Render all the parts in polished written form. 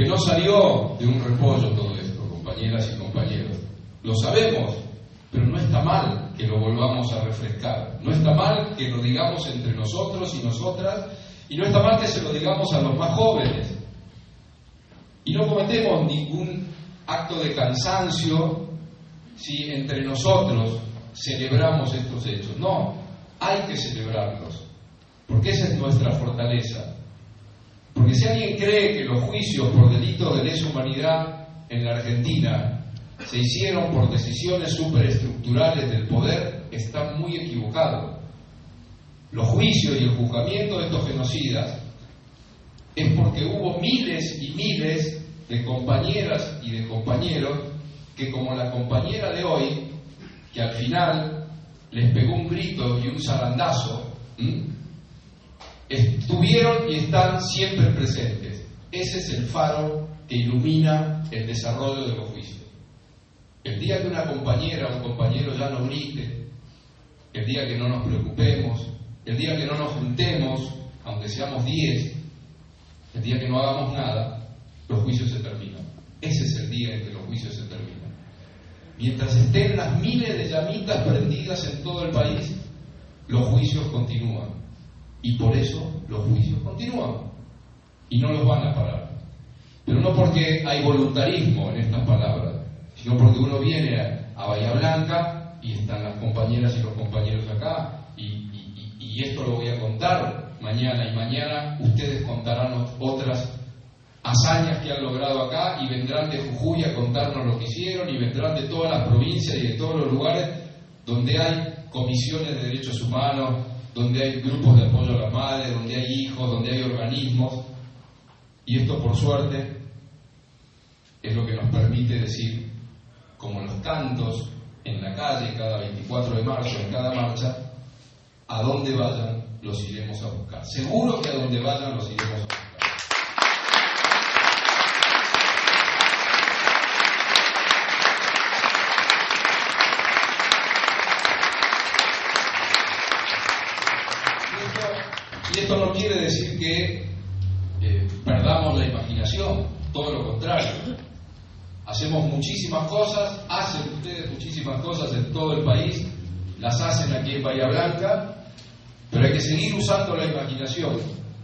Porque no salió de un repollo todo esto, compañeras y compañeros. Lo sabemos, pero no está mal que lo volvamos a refrescar. No está mal que lo digamos entre nosotros y nosotras, y no está mal que se lo digamos a los más jóvenes. Y no cometemos ningún acto de cansancio si entre nosotros celebramos estos hechos. No, hay que celebrarlos, porque esa es nuestra fortaleza. Porque si alguien cree que los juicios por delitos de lesa humanidad en la Argentina se hicieron por decisiones superestructurales del poder, está muy equivocado. Los juicios y el juzgamiento de estos genocidas es porque hubo miles y miles de compañeras y de compañeros que, como la compañera de hoy, que al final les pegó un grito y un zarandazo, estuvieron y están siempre presentes. Ese es el faro que ilumina el desarrollo de los juicios. El día que una compañera o un compañero ya no grite, el día que no nos preocupemos, el día que no nos juntemos, aunque seamos 10, el día que no hagamos nada, los juicios se terminan. Ese es el día en que los juicios se terminan. Mientras estén las miles de llamitas prendidas en todo el país, los juicios continúan. Y por eso los juicios continúan. Y no los van a parar. Pero no porque hay voluntarismo en estas palabras, sino porque uno viene a Bahía Blanca y están las compañeras y los compañeros acá, y esto lo voy a contar mañana, y mañana ustedes contarán otras hazañas que han logrado acá, y vendrán de Jujuy a contarnos lo que hicieron, y vendrán de todas las provincias y de todos los lugares donde hay comisiones de derechos humanos, donde hay grupos de apoyo a la madre, donde hay hijos, donde hay organismos. Y esto, por suerte, es lo que nos permite decir, como los cantos en la calle cada 24 de marzo, en cada marcha, a donde vayan los iremos a buscar. Seguro que a donde vayan los iremos a buscar. Y esto no quiere decir que perdamos la imaginación, todo lo contrario. Hacemos muchísimas cosas, hacen ustedes muchísimas cosas en todo el país, las hacen aquí en Bahía Blanca, pero hay que seguir usando la imaginación,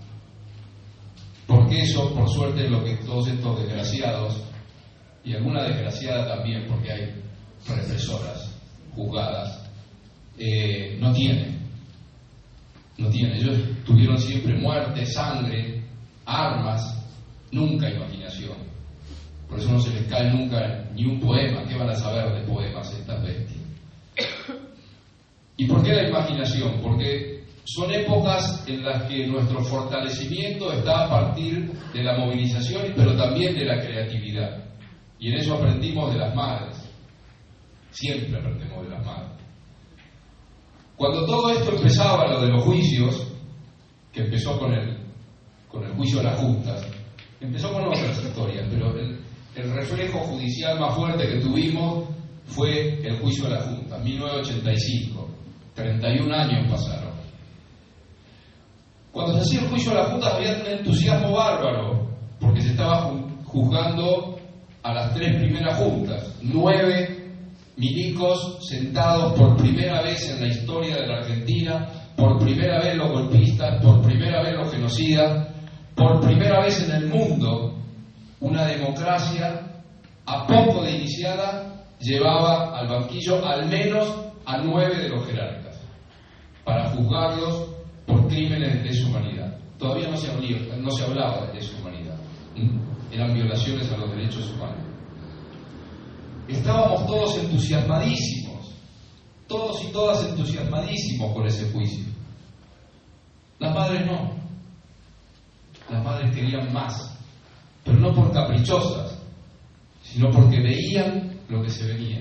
porque eso, por suerte, es lo que todos estos desgraciados, y alguna desgraciada también, porque hay represoras, juzgadas, no tienen. No tienen. Ellos tuvieron siempre muerte, sangre, armas, nunca imaginación. Por eso no se les cae nunca ni un poema. ¿Qué van a saber de poemas estas bestias? ¿Y por qué la imaginación? Porque son épocas en las que nuestro fortalecimiento está a partir de la movilización, pero también de la creatividad. Y en eso aprendimos de las madres. Siempre aprendemos de las madres. Cuando todo esto empezaba, lo de los juicios, que empezó con el juicio de las juntas, empezó con otras historias, pero el reflejo judicial más fuerte que tuvimos fue el juicio de las juntas, 1985, 31 años pasaron. Cuando se hacía el juicio de las juntas había un entusiasmo bárbaro, porque se estaba juzgando a las 3 primeras juntas, 9 milicos sentados por primera vez en la historia de la Argentina, por primera vez los golpistas, por primera vez los genocidas, por primera vez en el mundo una democracia a poco de iniciada llevaba al banquillo al menos a 9 de los jerarcas para juzgarlos por crímenes de lesa humanidad. Todavía no se hablaba de lesa humanidad, eran violaciones a los derechos humanos. Estábamos todos entusiasmadísimos, todos y todas entusiasmadísimos por ese juicio. Las madres no. Las madres querían más, pero no por caprichosas, sino porque veían lo que se venía.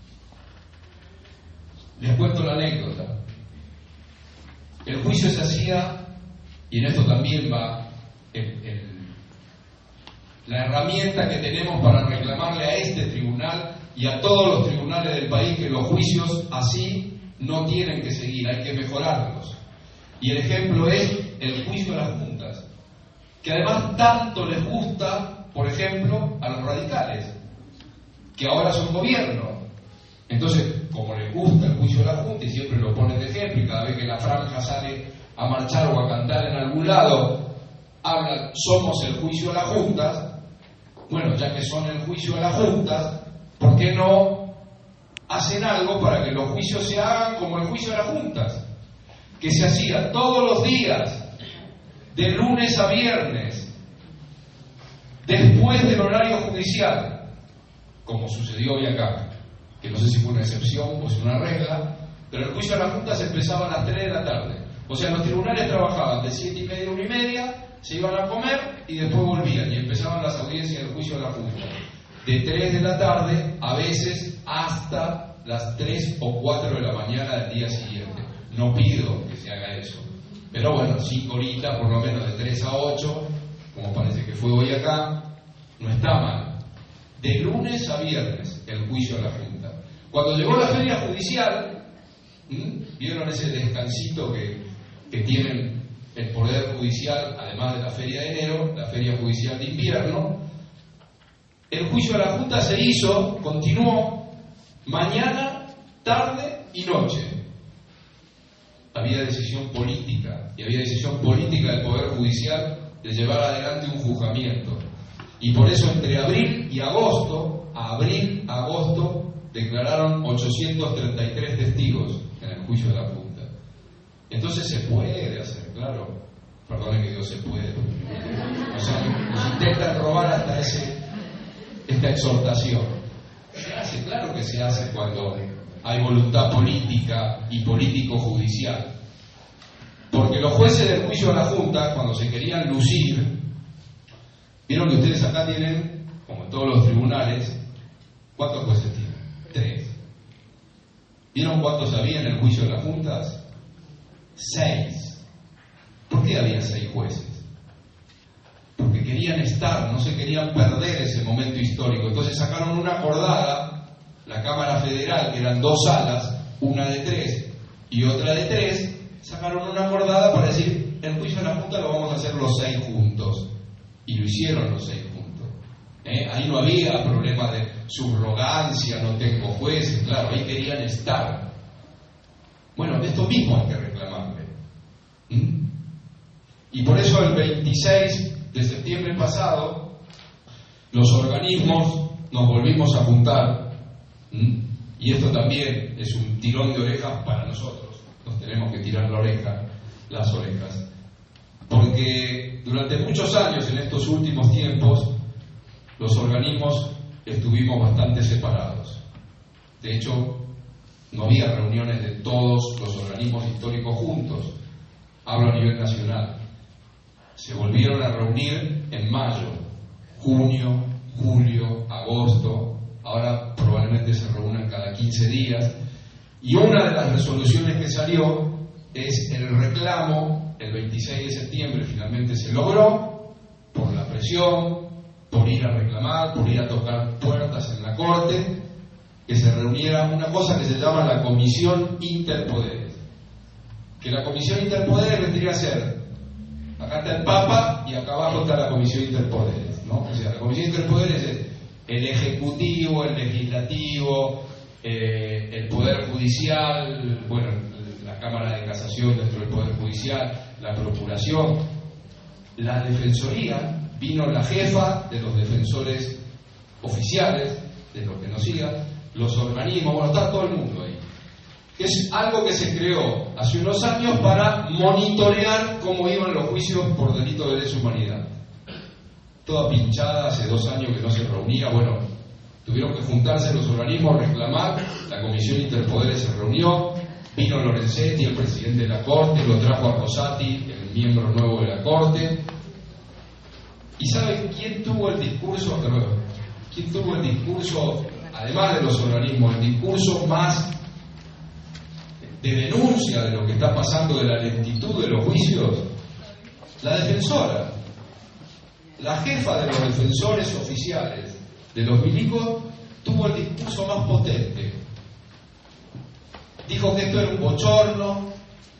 Les cuento la anécdota. El juicio se hacía, y en esto también va la herramienta que tenemos para reclamarle a este tribunal y a todos los tribunales del país que los juicios así no tienen que seguir, hay que mejorarlos. Y el ejemplo es el juicio de las juntas, que además tanto les gusta por ejemplo, a los radicales, que ahora son gobierno. Entonces, como les gusta el juicio de la Junta y siempre lo ponen de ejemplo, y cada vez que la franja sale a marchar o a cantar en algún lado, hablan, somos el juicio de las juntas. Bueno, ya que son el juicio de las juntas, ¿por qué no hacen algo para que los juicios se hagan como el juicio de las juntas? Que se hacía todos los días, de lunes a viernes, después del horario judicial, como sucedió hoy acá, que no sé si fue una excepción o si una regla, pero el juicio de las juntas empezaba a las 3 de la tarde. O sea, los tribunales trabajaban de 7:30 a 1:30, se iban a comer y después volvían y empezaban las audiencias del juicio de la Junta. De 3 de la tarde, a veces hasta las 3 o 4 de la mañana del día siguiente. No pido que se haga eso, pero bueno, 5 horitas, por lo menos de 3 a 8, como parece que fue hoy acá, no está mal. De lunes a viernes, el juicio de la Junta. Cuando llegó la feria judicial, ¿vieron ese descansito que tienen el Poder Judicial, además de la feria de enero, la feria judicial de invierno? El juicio de la Junta se hizo, continuó, mañana, tarde y noche. Había decisión política, y había decisión política del Poder Judicial de llevar adelante un juzgamiento. Y por eso entre abril y agosto, declararon 833 testigos en el juicio de la Junta. Entonces se puede hacer, claro. Perdone que Dios se puede. O sea, nos intentan robar hasta esta exhortación. Se hace, claro que se hace cuando hay voluntad política y político-judicial. Porque los jueces del juicio de la Junta, cuando se querían lucir, vieron que ustedes acá tienen, como en todos los tribunales, ¿cuántos jueces tienen? 3. ¿Vieron cuántos había en el juicio de las juntas? 6. ¿Por qué había 6 jueces? Porque querían estar, no se querían perder ese momento histórico. Entonces sacaron una acordada, la Cámara Federal, que eran 2 salas, una de 3 y otra de 3, sacaron una acordada para decir, el juicio de la Junta lo vamos a hacer los 6 juntos. Y lo hicieron los 6 juntos. Ahí no había problema de subrogancia, no tengo jueces, claro, ahí querían estar. Bueno, esto mismo hay que reclamarle. Y por eso el 26 de septiembre pasado, los organismos nos volvimos a juntar. Y esto también es un tirón de orejas para nosotros. Nos tenemos que tirar las orejas. Porque durante muchos años, en estos últimos tiempos, los organismos estuvimos bastante separados. De hecho, no había reuniones de todos los organismos históricos juntos. Hablo a nivel nacional. Se volvieron a reunir en mayo, junio, julio, agosto. Ahora probablemente se reúnan cada 15 días. Y una de las resoluciones que salió es el reclamo. El 26 de septiembre finalmente se logró, por la presión, por ir a reclamar, por ir a tocar puertas en la Corte, que se reuniera una cosa que se llama la Comisión Interpoderes. Que la Comisión Interpoderes vendría a ser, acá está el Papa y acá abajo está la Comisión Interpoderes, ¿no? O sea, la Comisión Interpoderes es el Ejecutivo, el Legislativo, el Poder Judicial, bueno, la Cámara de Casación dentro del Poder Judicial, la Procuración, la Defensoría. Vino la jefa de los defensores oficiales, de los que nos sigan, los organismos, bueno, está todo el mundo ahí. Es algo que se creó hace unos años para monitorear cómo iban los juicios por delito de lesa humanidad. Toda pinchada, hace 2 años que no se reunía, bueno, tuvieron que juntarse los organismos, reclamar, la Comisión Interpoderes se reunió, vino Lorenzetti, el presidente de la Corte, lo trajo a Rosati, el miembro nuevo de la Corte. ¿Y saben quién tuvo el discurso? ¿Quién tuvo el discurso, además de los organismos, el discurso más de denuncia de lo que está pasando, de la lentitud de los juicios? La defensora, la jefa de los defensores oficiales de los milicos, tuvo el discurso más potente. Dijo que esto era un bochorno,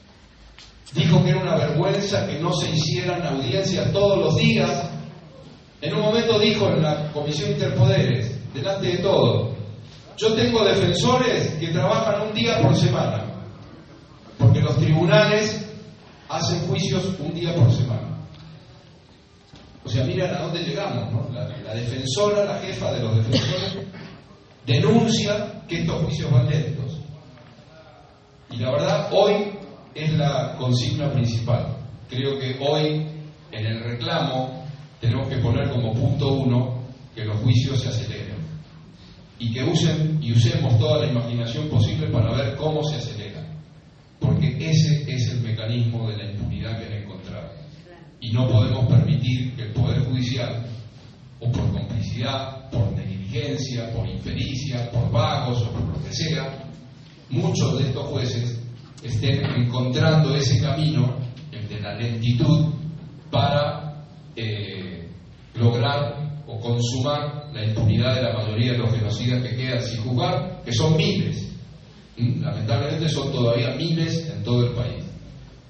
dijo que era una vergüenza que no se hicieran audiencias todos los días, En un momento dijo en la Comisión Interpoderes, delante de todo, yo tengo defensores que trabajan un día por semana, porque los tribunales hacen juicios un día por semana. O sea, miren a dónde llegamos, ¿no? La defensora, la jefa de los defensores, denuncia que estos juicios van lentos. Y la verdad, hoy es la consigna principal. Creo que hoy, en el reclamo, tenemos que poner como punto 1 que los juicios se aceleren y que usemos toda la imaginación posible para ver cómo se aceleran, porque ese es el mecanismo de la impunidad que han encontrado, y no podemos permitir que el Poder Judicial, o por complicidad, por negligencia, por impericia, por vagos o por lo que sea, muchos de estos jueces estén encontrando ese camino, el de la lentitud, para lograr o consumar la impunidad de la mayoría de los genocidas que quedan sin juzgar, que son miles. Lamentablemente son todavía miles en todo el país.